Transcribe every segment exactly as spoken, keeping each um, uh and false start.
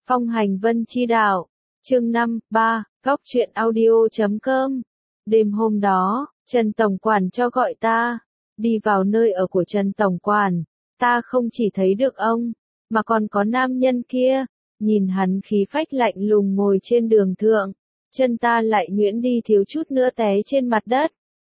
Phong hành vân chi đạo, chương năm, ba, góc truyện audio chấm com. Đêm hôm đó, Trần Tổng Quản cho gọi ta, đi vào nơi ở của Trần Tổng Quản, ta không chỉ thấy được ông, mà còn có nam nhân kia, nhìn hắn khí phách lạnh lùng ngồi trên đường thượng, chân ta lại nhuyễn đi thiếu chút nữa té trên mặt đất.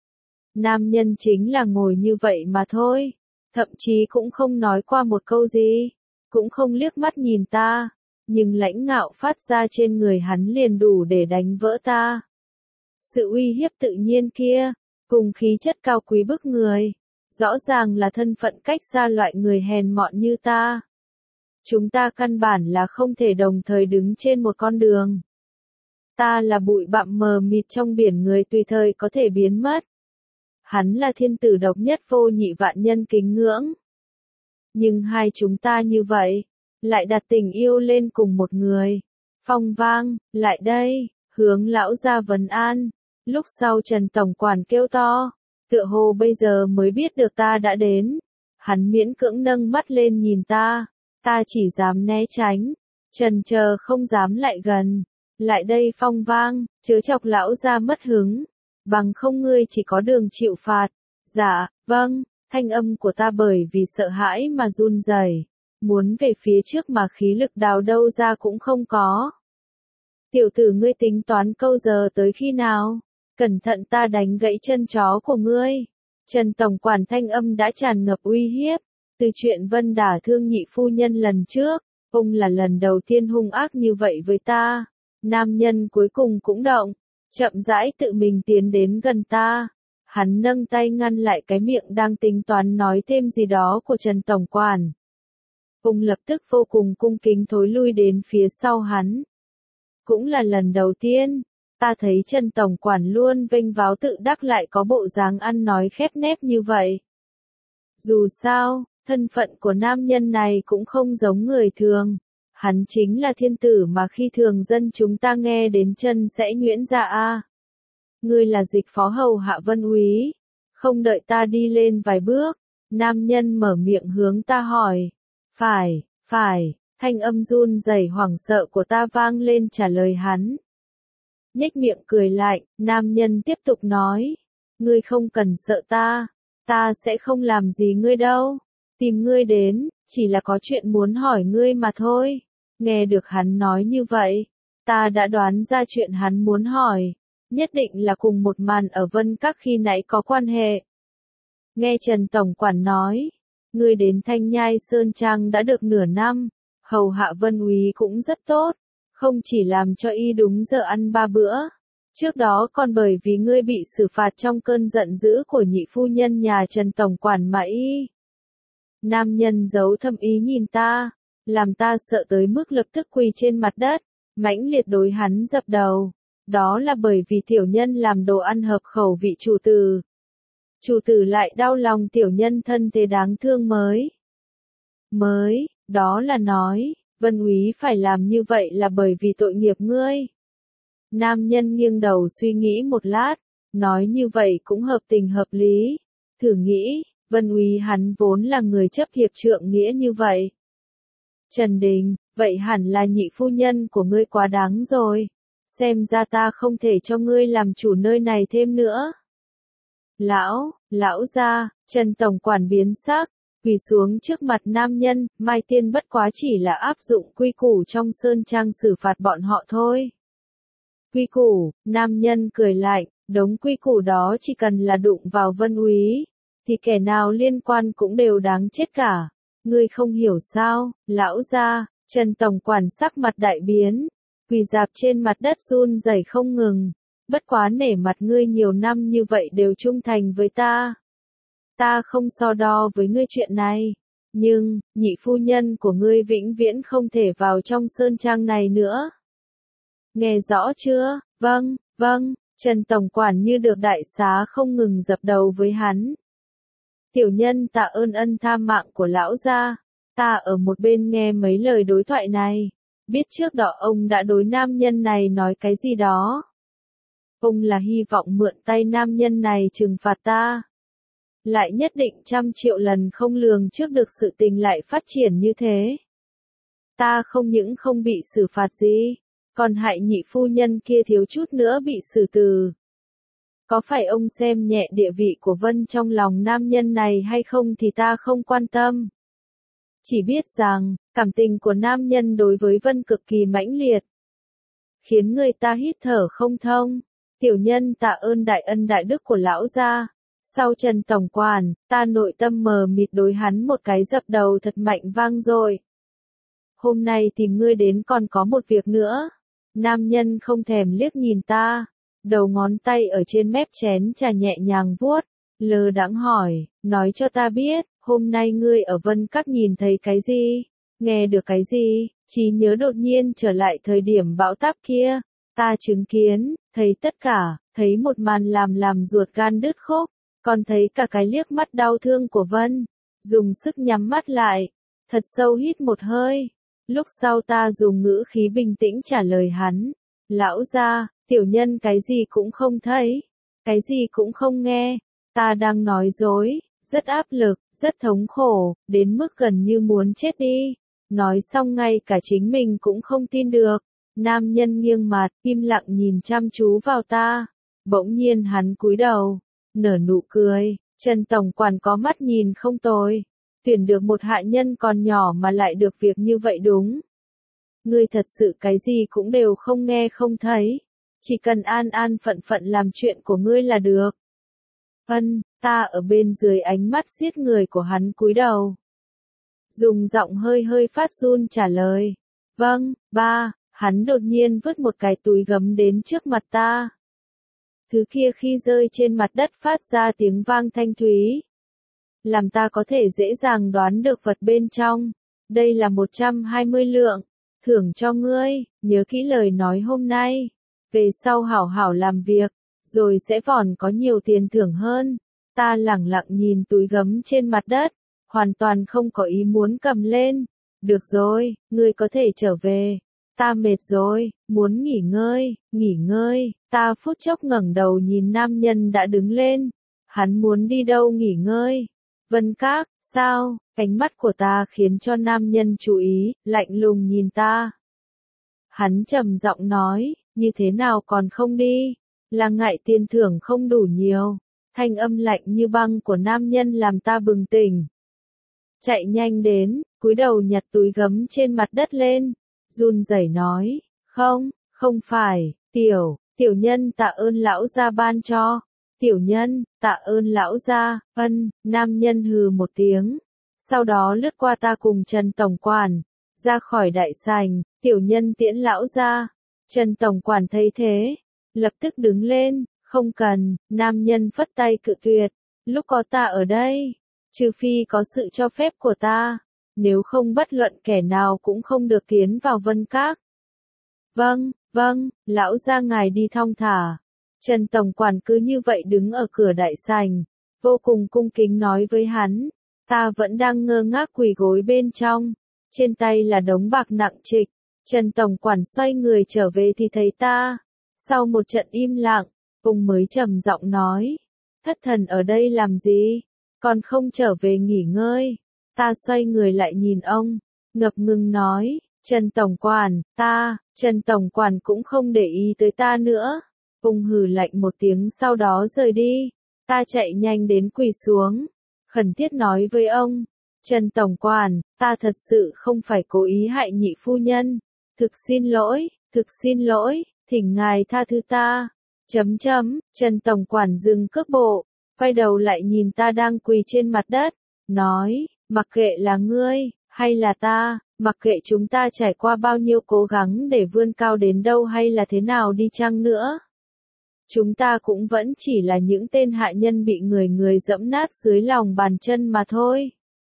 Nam nhân chính là ngồi như vậy mà thôi, thậm chí cũng không nói qua một câu gì, cũng không liếc mắt nhìn ta. Nhưng lãnh ngạo phát ra trên người hắn liền đủ để đánh vỡ ta. Sự uy hiếp tự nhiên kia, cùng khí chất cao quý bức người, rõ ràng là thân phận cách xa loại người hèn mọn như ta. Chúng ta căn bản là không thể đồng thời đứng trên một con đường. Ta là bụi bặm mờ mịt trong biển người tùy thời có thể biến mất. Hắn là thiên tử độc nhất vô nhị vạn nhân kính ngưỡng. Nhưng hai chúng ta như vậy, lại đặt tình yêu lên cùng một người. Phong Vang, lại đây, hướng lão ra vấn an. Lúc sau Trần Tổng Quản kêu to, tựa hồ bây giờ mới biết được ta đã đến. Hắn miễn cưỡng nâng mắt lên nhìn ta, ta chỉ dám né tránh, trần chờ không dám lại gần. Lại đây Phong Vang, chớ chọc lão ra mất hứng, bằng không ngươi chỉ có đường chịu phạt. Dạ, vâng, thanh âm của ta bởi vì sợ hãi mà run rẩy. Muốn về phía trước mà khí lực đào đâu ra cũng không có. Tiểu tử ngươi tính toán câu giờ tới khi nào? Cẩn thận ta đánh gãy chân chó của ngươi. Trần Tổng Quản thanh âm đã tràn ngập uy hiếp. Từ chuyện Vân đả thương nhị phu nhân lần trước, ông là lần đầu tiên hung ác như vậy với ta. Nam nhân cuối cùng cũng động, chậm rãi tự mình tiến đến gần ta. Hắn nâng tay ngăn lại cái miệng đang tính toán nói thêm gì đó của Trần Tổng Quản. Ông lập tức vô cùng cung kính thối lui đến phía sau hắn. Cũng là lần đầu tiên, ta thấy Trần Tổng Quản luôn vênh váo tự đắc lại có bộ dáng ăn nói khép nép như vậy. Dù sao, thân phận của nam nhân này cũng không giống người thường. Hắn chính là thiên tử mà khi thường dân chúng ta nghe đến chân sẽ nhuyễn ra a. Ngươi là dịch phó hầu hạ Vân úy. Không đợi ta đi lên vài bước, nam nhân mở miệng hướng ta hỏi. Phải, phải, thanh âm run rẩy hoảng sợ của ta vang lên trả lời hắn. Nhếch miệng cười lạnh, nam nhân tiếp tục nói. Ngươi không cần sợ ta, ta sẽ không làm gì ngươi đâu. Tìm ngươi đến, chỉ là có chuyện muốn hỏi ngươi mà thôi. Nghe được hắn nói như vậy, ta đã đoán ra chuyện hắn muốn hỏi. Nhất định là cùng một màn ở Vân Các khi nãy có quan hệ. Nghe Trần Tổng Quản nói. Ngươi đến Thanh Nhai Sơn Trang đã được nửa năm, hầu hạ Vân úy cũng rất tốt, không chỉ làm cho y đúng giờ ăn ba bữa. Trước đó còn bởi vì ngươi bị xử phạt trong cơn giận dữ của nhị phu nhân nhà Trần Tổng Quản mà y. Nam nhân giấu thâm ý nhìn ta, làm ta sợ tới mức lập tức quỳ trên mặt đất, mãnh liệt đối hắn dập đầu. Đó là bởi vì tiểu nhân làm đồ ăn hợp khẩu vị chủ tử. Chủ tử lại đau lòng tiểu nhân thân thế đáng thương mới. Mới, đó là nói, Vân úy phải làm như vậy là bởi vì tội nghiệp ngươi. Nam nhân nghiêng đầu suy nghĩ một lát, nói như vậy cũng hợp tình hợp lý. Thử nghĩ, Vân úy hắn vốn là người chấp hiệp trượng nghĩa như vậy. Trần Đình, vậy hẳn là nhị phu nhân của ngươi quá đáng rồi. Xem ra ta không thể cho ngươi làm chủ nơi này thêm nữa. Lão, lão gia, Trần Tổng Quản biến sắc, quỳ xuống trước mặt nam nhân, Mai Tiên bất quá chỉ là áp dụng quy củ trong sơn trang xử phạt bọn họ thôi. Quy củ, nam nhân cười lạnh, đống quy củ đó chỉ cần là đụng vào Vân úy, thì kẻ nào liên quan cũng đều đáng chết cả. Ngươi không hiểu sao, lão gia, Trần Tổng Quản sắc mặt đại biến, quỳ rạp trên mặt đất run rẩy không ngừng. Bất quá nể mặt ngươi nhiều năm như vậy đều trung thành với ta. Ta không so đo với ngươi chuyện này. Nhưng, nhị phu nhân của ngươi vĩnh viễn không thể vào trong sơn trang này nữa. Nghe rõ chưa? Vâng, vâng, Trần Tổng Quản như được đại xá không ngừng dập đầu với hắn. Tiểu nhân tạ ơn ân tha mạng của lão gia. Ta ở một bên nghe mấy lời đối thoại này. Biết trước đó ông đã đối nam nhân này nói cái gì đó. Ông là hy vọng mượn tay nam nhân này trừng phạt ta. Lại nhất định trăm triệu lần không lường trước được sự tình lại phát triển như thế. ta không những không bị xử phạt gì, còn hại nhị phu nhân kia thiếu chút nữa bị xử tử. Có phải ông xem nhẹ địa vị của Vân trong lòng nam nhân này hay không thì ta không quan tâm. Chỉ biết rằng, cảm tình của nam nhân đối với Vân cực kỳ mãnh liệt, khiến người ta hít thở không thông. Tiểu nhân tạ ơn đại ân đại đức của lão gia. Sau Trần tổng quản, ta nội tâm mờ mịt đối hắn một cái dập đầu thật mạnh vang rồi. Hôm nay tìm ngươi đến còn có một việc nữa. Nam nhân không thèm liếc nhìn ta, đầu ngón tay ở trên mép chén trà nhẹ nhàng vuốt, lơ đãng hỏi, nói cho ta biết, hôm nay ngươi ở Vân Các nhìn thấy cái gì, nghe được cái gì, trí nhớ đột nhiên trở lại thời điểm bão táp kia, ta chứng kiến, thấy tất cả, thấy một màn làm làm ruột gan đứt khúc, còn thấy cả cái liếc mắt đau thương của Vân, dùng sức nhắm mắt lại, thật sâu hít một hơi, lúc sau ta dùng ngữ khí bình tĩnh trả lời hắn, lão gia, tiểu nhân cái gì cũng không thấy, cái gì cũng không nghe, ta đang nói dối, rất áp lực, rất thống khổ, đến mức gần như muốn chết đi. Nói xong ngay cả chính mình cũng không tin được. Nam nhân nghiêng mặt, im lặng nhìn chăm chú vào ta. Bỗng nhiên hắn cúi đầu, nở nụ cười, Trần tổng quản có mắt nhìn không tồi. Tuyển được một hạ nhân còn nhỏ mà lại được việc như vậy đúng. Ngươi thật sự cái gì cũng đều không nghe không thấy. Chỉ cần an an phận phận làm chuyện của ngươi là được. Ân, ta ở bên dưới ánh mắt giết người của hắn cúi đầu. Dùng giọng hơi hơi phát run trả lời. Vâng, ba, hắn đột nhiên vứt một cái túi gấm đến trước mặt ta. Thứ kia khi rơi trên mặt đất phát ra tiếng vang thanh thúy. Làm ta có thể dễ dàng đoán được vật bên trong. Đây là một trăm hai mươi lượng. Thưởng cho ngươi, nhớ kỹ lời nói hôm nay. Về sau hảo hảo làm việc, rồi sẽ còn có nhiều tiền thưởng hơn. Ta lẳng lặng nhìn túi gấm trên mặt đất, hoàn toàn không có ý muốn cầm lên. Được rồi, ngươi có thể trở về. Ta mệt rồi, muốn nghỉ ngơi, nghỉ ngơi. Ta phút chốc ngẩng đầu nhìn nam nhân đã đứng lên. Hắn muốn đi đâu nghỉ ngơi? Vân Các, sao? Ánh mắt của ta khiến cho nam nhân chú ý, lạnh lùng nhìn ta. Hắn trầm giọng nói, như thế nào còn không đi? Là ngại tiền thưởng không đủ nhiều. Thanh âm lạnh như băng của nam nhân làm ta bừng tỉnh. Chạy nhanh đến, cúi đầu nhặt túi gấm trên mặt đất lên, run rẩy nói, không, không phải, tiểu, tiểu nhân tạ ơn lão gia ban cho, tiểu nhân, tạ ơn lão gia, ân, nam nhân hừ một tiếng, sau đó lướt qua ta cùng Trần tổng quản, ra khỏi đại sảnh, tiểu nhân tiễn lão gia, Trần tổng quản thấy thế, lập tức đứng lên, không cần, nam nhân phất tay cự tuyệt, lúc có ta ở đây. Trừ phi có sự cho phép của ta, nếu không bất luận kẻ nào cũng không được tiến vào Vân Các. Vâng, vâng, lão gia ngài đi thong thả. Trần tổng quản cứ như vậy đứng ở cửa đại sảnh, vô cùng cung kính nói với hắn, ta vẫn đang ngơ ngác quỳ gối bên trong, trên tay là đống bạc nặng trịch. Trần tổng quản xoay người trở về thì thấy ta, sau một trận im lặng, ông mới trầm giọng nói, thất thần ở đây làm gì? Còn không trở về nghỉ ngơi. Ta xoay người lại nhìn ông, ngập ngừng nói, Trần tổng quản, ta, Trần tổng quản cũng không để ý tới ta nữa. Ông hừ lạnh một tiếng sau đó rời đi. Ta chạy nhanh đến quỳ xuống, khẩn thiết nói với ông, Trần tổng quản, ta thật sự không phải cố ý hại nhị phu nhân. Thực xin lỗi, thực xin lỗi, thỉnh ngài tha thứ ta. Chấm chấm, Trần tổng quản dừng cước bộ. Quay đầu lại nhìn ta đang quỳ trên mặt đất, nói, mặc kệ là ngươi, hay là ta, mặc kệ chúng ta trải qua bao nhiêu cố gắng để vươn cao đến đâu hay là thế nào đi chăng nữa. Chúng ta cũng vẫn chỉ là những tên hạ nhân bị người người dẫm nát dưới lòng bàn chân mà thôi.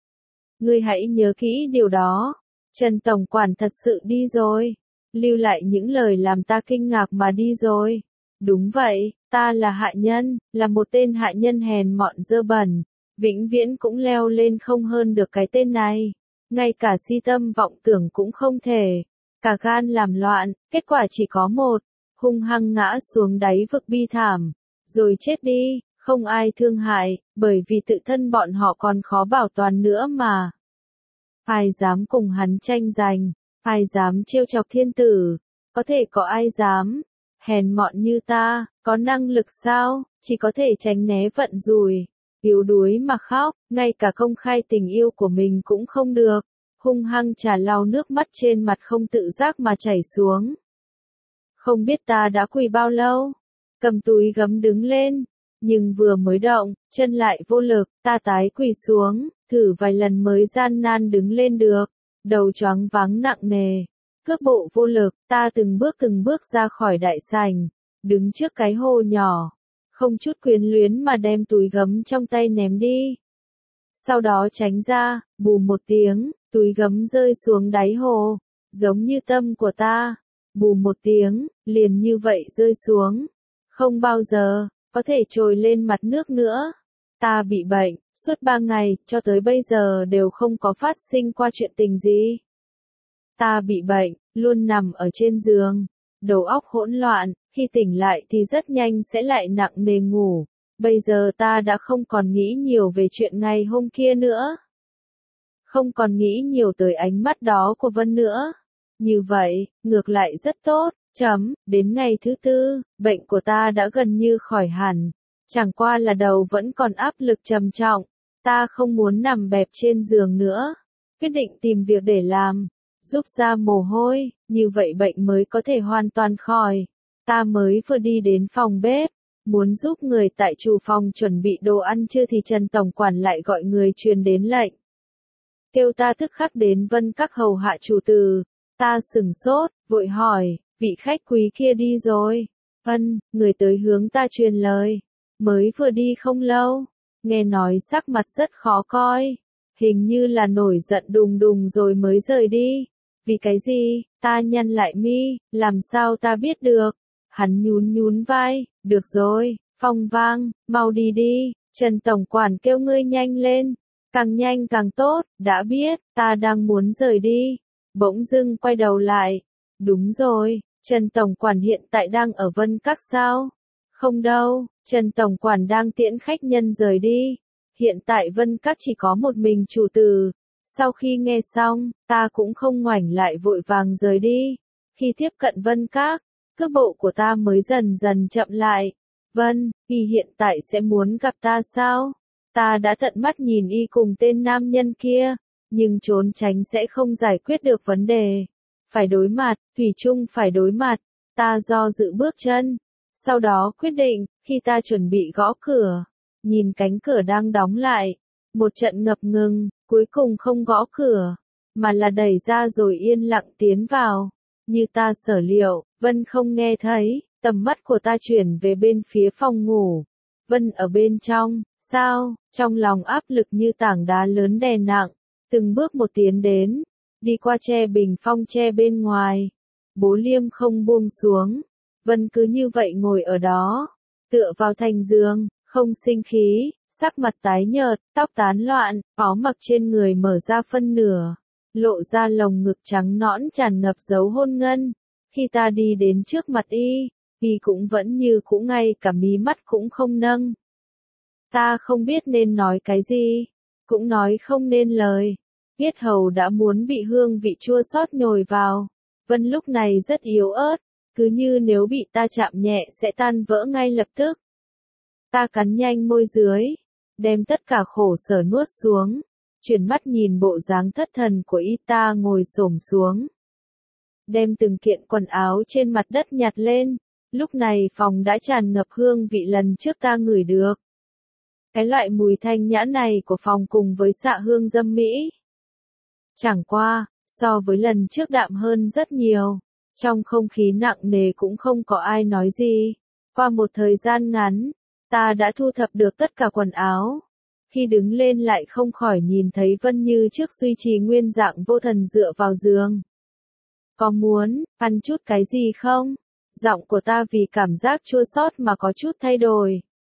Ngươi hãy nhớ kỹ điều đó. Trần tổng quản thật sự đi rồi, lưu lại những lời làm ta kinh ngạc mà đi rồi. Đúng vậy, ta là hạ nhân, là một tên hạ nhân hèn mọn dơ bẩn, vĩnh viễn cũng leo lên không hơn được cái tên này. Ngay cả si tâm vọng tưởng cũng không thể, cả gan làm loạn, kết quả chỉ có một, hung hăng ngã xuống đáy vực bi thảm, rồi chết đi, không ai thương hại, bởi vì tự thân bọn họ còn khó bảo toàn nữa mà. Ai dám cùng hắn tranh giành, Ai dám trêu chọc thiên tử, có thể có ai dám, hèn mọn như ta, có năng lực sao, chỉ có thể tránh né vận rủi, yếu đuối mà khóc, ngay cả công khai tình yêu của mình cũng không được, hung hăng trà lau nước mắt trên mặt không tự giác mà chảy xuống. Không biết ta đã quỳ bao lâu, cầm túi gấm đứng lên, nhưng vừa mới động, chân lại vô lực, ta tái quỳ xuống, thử vài lần mới gian nan đứng lên được, đầu choáng váng nặng nề, cước bộ vô lực, ta từng bước từng bước ra khỏi đại sảnh, đứng trước cái hồ nhỏ, không chút quyến luyến mà đem túi gấm trong tay ném đi. Sau đó tránh ra, bù một tiếng, túi gấm rơi xuống đáy hồ, giống như tâm của ta, bù một tiếng, liền như vậy rơi xuống, không bao giờ có thể trồi lên mặt nước nữa. Ta bị bệnh, suốt ba ngày, cho tới bây giờ đều không có phát sinh qua chuyện tình gì. Ta bị bệnh, luôn nằm ở trên giường, đầu óc hỗn loạn, khi tỉnh lại thì rất nhanh sẽ lại nặng nề ngủ. Bây giờ ta đã không còn nghĩ nhiều về chuyện ngày hôm kia nữa. Không còn nghĩ nhiều tới ánh mắt đó của Vân nữa. Như vậy, ngược lại rất tốt, chấm, đến ngày thứ tư, bệnh của ta đã gần như khỏi hẳn. Chẳng qua là đầu vẫn còn áp lực trầm trọng, ta không muốn nằm bẹp trên giường nữa. Quyết định tìm việc để làm, giúp ra mồ hôi, như vậy bệnh mới có thể hoàn toàn khỏi. Ta mới vừa đi đến phòng bếp, muốn giúp người tại chủ phòng chuẩn bị đồ ăn trưa thì Trần Tổng Quản lại gọi người truyền đến lệnh. Kêu ta tức khắc đến Vân Các hầu hạ chủ từ. Ta sửng sốt, vội hỏi, vị khách quý kia đi rồi. Vân, người tới hướng ta truyền lời. Mới vừa đi không lâu, nghe nói sắc mặt rất khó coi. Hình như là nổi giận đùng đùng rồi mới rời đi. Vì cái gì, ta nhăn lại mi, làm sao ta biết được. Hắn nhún nhún vai, được rồi, Phong Vang, mau đi đi, Trần Tổng Quản kêu ngươi nhanh lên. Càng nhanh càng tốt, đã biết, ta đang muốn rời đi. Bỗng dưng quay đầu lại. Đúng rồi, Trần Tổng Quản hiện tại đang ở Vân Các sao? Không đâu, Trần Tổng Quản đang tiễn khách nhân rời đi. Hiện tại Vân Các chỉ có một mình chủ từ. Sau khi nghe xong, ta cũng không ngoảnh lại vội vàng rời đi. Khi tiếp cận Vân Các, cước bộ của ta mới dần dần chậm lại. Vân, y hiện tại sẽ muốn gặp ta sao? Ta đã tận mắt nhìn y cùng tên nam nhân kia, nhưng trốn tránh sẽ không giải quyết được vấn đề. Phải đối mặt, thủy chung phải đối mặt. Ta do dự bước chân. Sau đó quyết định, khi ta chuẩn bị gõ cửa, nhìn cánh cửa đang đóng lại. Một trận ngập ngừng, cuối cùng không gõ cửa, mà là đẩy ra rồi yên lặng tiến vào. Như ta sở liệu, Vân không nghe thấy, tầm mắt của ta chuyển về bên phía phòng ngủ. Vân ở bên trong, sao, trong lòng áp lực như tảng đá lớn đè nặng, từng bước một tiến đến, đi qua che bình phong che bên ngoài. Bố Liêm không buông xuống, Vân cứ như vậy ngồi ở đó, tựa vào thành giường, không sinh khí, sắc mặt tái nhợt, tóc tán loạn, áo mặc trên người mở ra phân nửa, lộ ra lồng ngực trắng nõn tràn ngập dấu hôn ngân. Khi ta đi đến trước mặt y, y cũng vẫn như cũ, ngay cả mí mắt cũng không nâng. Ta không biết nên nói cái gì, cũng nói không nên lời. Yết hầu đã muốn bị hương vị chua xót nhồi vào. Vân lúc này rất yếu ớt, cứ như nếu bị ta chạm nhẹ sẽ tan vỡ ngay lập tức. Ta cắn nhanh môi dưới, đem tất cả khổ sở nuốt xuống, chuyển mắt nhìn bộ dáng thất thần của y. Ta ngồi xổm xuống, đem từng kiện quần áo trên mặt đất nhặt lên. Lúc này phòng đã tràn ngập hương vị lần trước ta ngửi được. Cái loại mùi thanh nhã này của phòng cùng với xạ hương dâm mỹ. Chẳng qua, so với lần trước đạm hơn rất nhiều. Trong không khí nặng nề cũng không có ai nói gì. Qua một thời gian ngắn, ta đã thu thập được tất cả quần áo. Khi đứng lên lại không khỏi nhìn thấy Vân như trước duy trì nguyên dạng vô thần dựa vào giường. Có muốn ăn chút cái gì không? Giọng của ta vì cảm giác chua xót mà có chút thay đổi.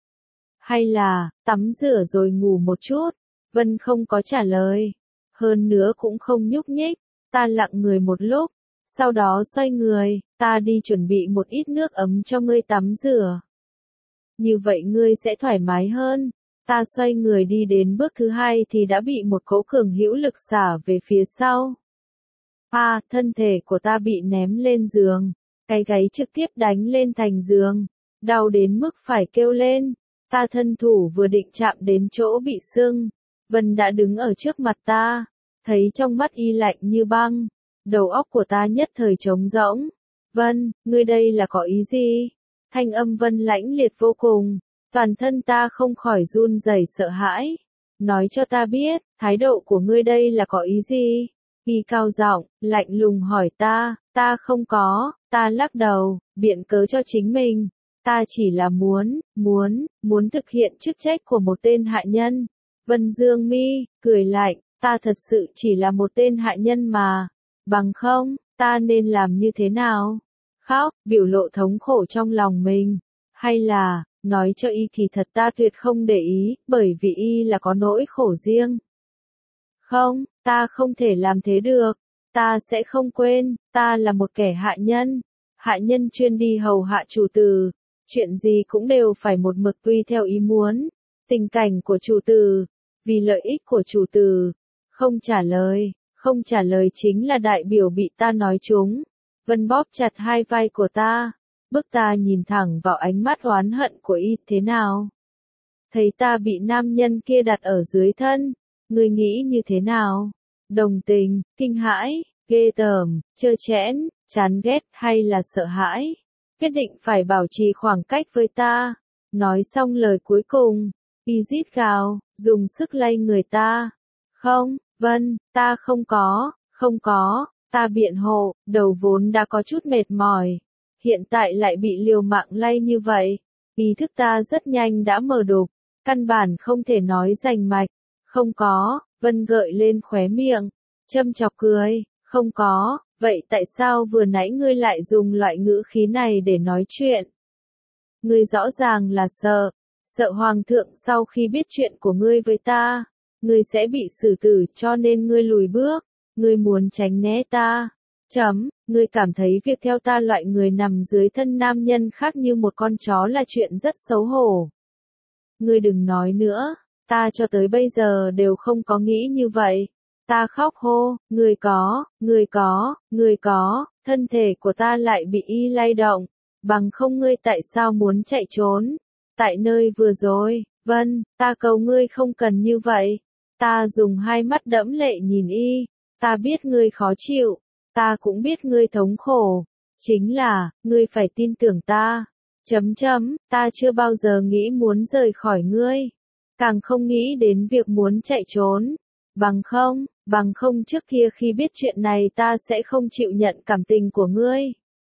Hay là, tắm rửa rồi ngủ một chút? Vân không có trả lời. Hơn nữa cũng không nhúc nhích. Ta lặng người một lúc. Sau đó xoay người, ta đi chuẩn bị một ít nước ấm cho ngươi tắm rửa. Như vậy ngươi sẽ thoải mái hơn. Ta xoay người đi đến bước thứ hai thì đã bị một cỗ cường hữu lực xả về phía sau. À, thân thể của ta bị ném lên giường. Cái gáy trực tiếp đánh lên thành giường. Đau đến mức phải kêu lên. Ta thân thủ vừa định chạm đến chỗ bị sưng. Vân đã đứng ở trước mặt ta. Thấy trong mắt y lạnh như băng. Đầu óc của ta nhất thời trống rỗng. Vân, ngươi đây là có ý gì? Thanh âm Vân lãnh liệt vô cùng. Toàn thân ta không khỏi run rẩy sợ hãi. Nói cho ta biết, thái độ của ngươi đây là có ý gì? Y cao giọng, lạnh lùng hỏi ta, ta không có, ta lắc đầu, biện cớ cho chính mình. Ta chỉ là muốn, muốn, muốn thực hiện chức trách của một tên hạ nhân. Vân dương mi, cười lạnh, ta thật sự chỉ là một tên hạ nhân mà. Bằng không, ta nên làm như thế nào? Khóc, biểu lộ thống khổ trong lòng mình. Hay là, nói cho y kỳ thật ta tuyệt không để ý, bởi vì y là có nỗi khổ riêng. Không, ta không thể làm thế được. Ta sẽ không quên, ta là một kẻ hạ nhân. Hạ nhân chuyên đi hầu hạ chủ tử. Chuyện gì cũng đều phải một mực tùy theo ý muốn. Tình cảnh của chủ tử. Vì lợi ích của chủ tử. Không trả lời. Không trả lời chính là đại biểu bị ta nói trúng. Vân bóp chặt hai vai của ta. Bức ta nhìn thẳng vào ánh mắt oán hận của y thế nào. Thấy ta bị nam nhân kia đặt ở dưới thân. Ngươi nghĩ như thế nào? Đồng tình, kinh hãi, ghê tởm, trơ trẽn, chán ghét hay là sợ hãi? Quyết định phải bảo trì khoảng cách với ta. Nói xong lời cuối cùng, y rít gào, dùng sức lay người ta. Không, Vân, ta không có, không có, ta biện hộ, đầu vốn đã có chút mệt mỏi. Hiện tại lại bị liều mạng lay như vậy. Ý thức ta rất nhanh đã mờ đục, căn bản không thể nói rành mạch. Không có, Vân gợi lên khóe miệng, châm chọc cười, không có, vậy tại sao vừa nãy ngươi lại dùng loại ngữ khí này để nói chuyện? Ngươi rõ ràng là sợ, sợ hoàng thượng sau khi biết chuyện của ngươi với ta, ngươi sẽ bị xử tử cho nên ngươi lùi bước, ngươi muốn tránh né ta. Chấm, ngươi cảm thấy việc theo ta loại người nằm dưới thân nam nhân khác như một con chó là chuyện rất xấu hổ. Ngươi đừng nói nữa. Ta cho tới bây giờ đều không có nghĩ như vậy. Ta khóc hô, ngươi có, ngươi có, ngươi có, thân thể của ta lại bị y lay động. Bằng không ngươi tại sao muốn chạy trốn? Tại nơi vừa rồi, Vân, ta cầu ngươi không cần như vậy. Ta dùng hai mắt đẫm lệ nhìn y. Ta biết ngươi khó chịu. Ta cũng biết ngươi thống khổ. Chính là, ngươi phải tin tưởng ta. Chấm chấm, ta chưa bao giờ nghĩ muốn rời khỏi ngươi. Càng không nghĩ đến việc muốn chạy trốn. Bằng không, bằng không trước kia khi biết chuyện này ta sẽ không chịu nhận cảm tình của ngươi.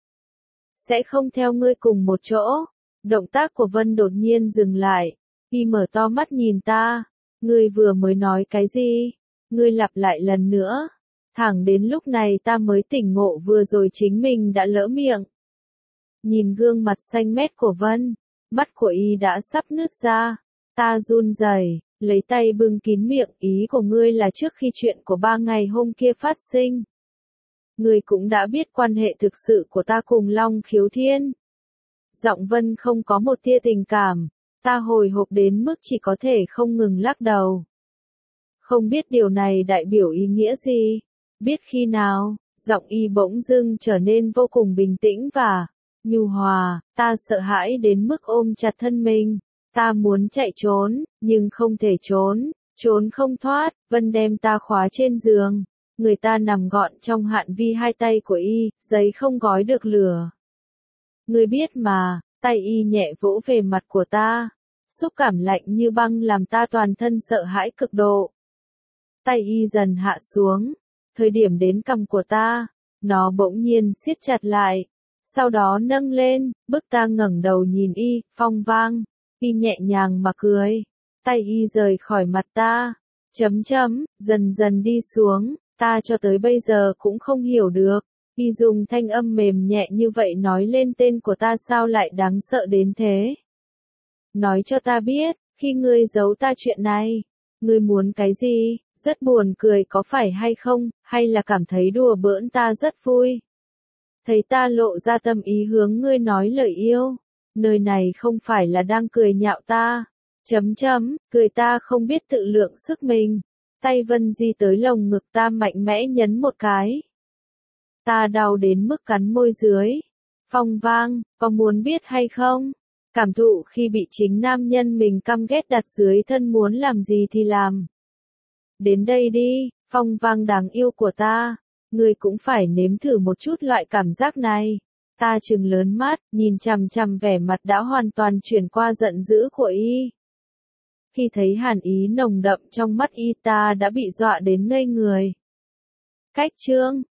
Sẽ không theo ngươi cùng một chỗ. Động tác của Vân đột nhiên dừng lại. Y mở to mắt nhìn ta. Ngươi vừa mới nói cái gì? Ngươi lặp lại lần nữa. Thẳng đến lúc này ta mới tỉnh ngộ vừa rồi chính mình đã lỡ miệng. Nhìn gương mặt xanh mét của Vân. Mắt của y đã sắp nứt ra. Ta run rẩy, lấy tay bưng kín miệng, ý của ngươi là trước khi chuyện của ba ngày hôm kia phát sinh. Ngươi cũng đã biết quan hệ thực sự của ta cùng Long Khiếu Thiên. Giọng Vân không có một tia tình cảm, ta hồi hộp đến mức chỉ có thể không ngừng lắc đầu. Không biết điều này đại biểu ý nghĩa gì, biết khi nào, giọng y bỗng dưng trở nên vô cùng bình tĩnh và nhu hòa, ta sợ hãi đến mức ôm chặt thân mình. Ta muốn chạy trốn, nhưng không thể trốn, trốn không thoát, Vân đem ta khóa trên giường. Người ta nằm gọn trong hạn vi hai tay của y, giấy không gói được lửa. Ngươi biết mà, tay y nhẹ vỗ về mặt của ta. Xúc cảm lạnh như băng làm ta toàn thân sợ hãi cực độ. Tay y dần hạ xuống. Thời điểm đến cằm của ta, nó bỗng nhiên siết chặt lại. Sau đó nâng lên, bức ta ngẩng đầu nhìn y, phong vang. Y nhẹ nhàng mà cười. Tay y rời khỏi mặt ta. Chấm chấm, dần dần đi xuống. Ta cho tới bây giờ cũng không hiểu được. Y dùng thanh âm mềm nhẹ như vậy nói lên tên của ta sao lại đáng sợ đến thế. Nói cho ta biết, khi ngươi giấu ta chuyện này, ngươi muốn cái gì, rất buồn cười có phải hay không, hay là cảm thấy đùa bỡn ta rất vui. Thấy ta lộ ra tâm ý hướng ngươi nói lời yêu. Nơi này không phải là đang cười nhạo ta. Chấm chấm, cười ta không biết tự lượng sức mình. Tay Vân di tới lồng ngực ta mạnh mẽ nhấn một cái. Ta đau đến mức cắn môi dưới. Phong Vang, có muốn biết hay không? Cảm thụ khi bị chính nam nhân mình căm ghét đặt dưới thân muốn làm gì thì làm. Đến đây đi, Phong Vang đáng yêu của ta. Ngươi cũng phải nếm thử một chút loại cảm giác này. Ta trừng lớn mắt, nhìn chằm chằm vẻ mặt đã hoàn toàn chuyển qua giận dữ của y. Khi thấy hàn ý nồng đậm trong mắt y ta đã bị dọa đến ngây người. Cách chương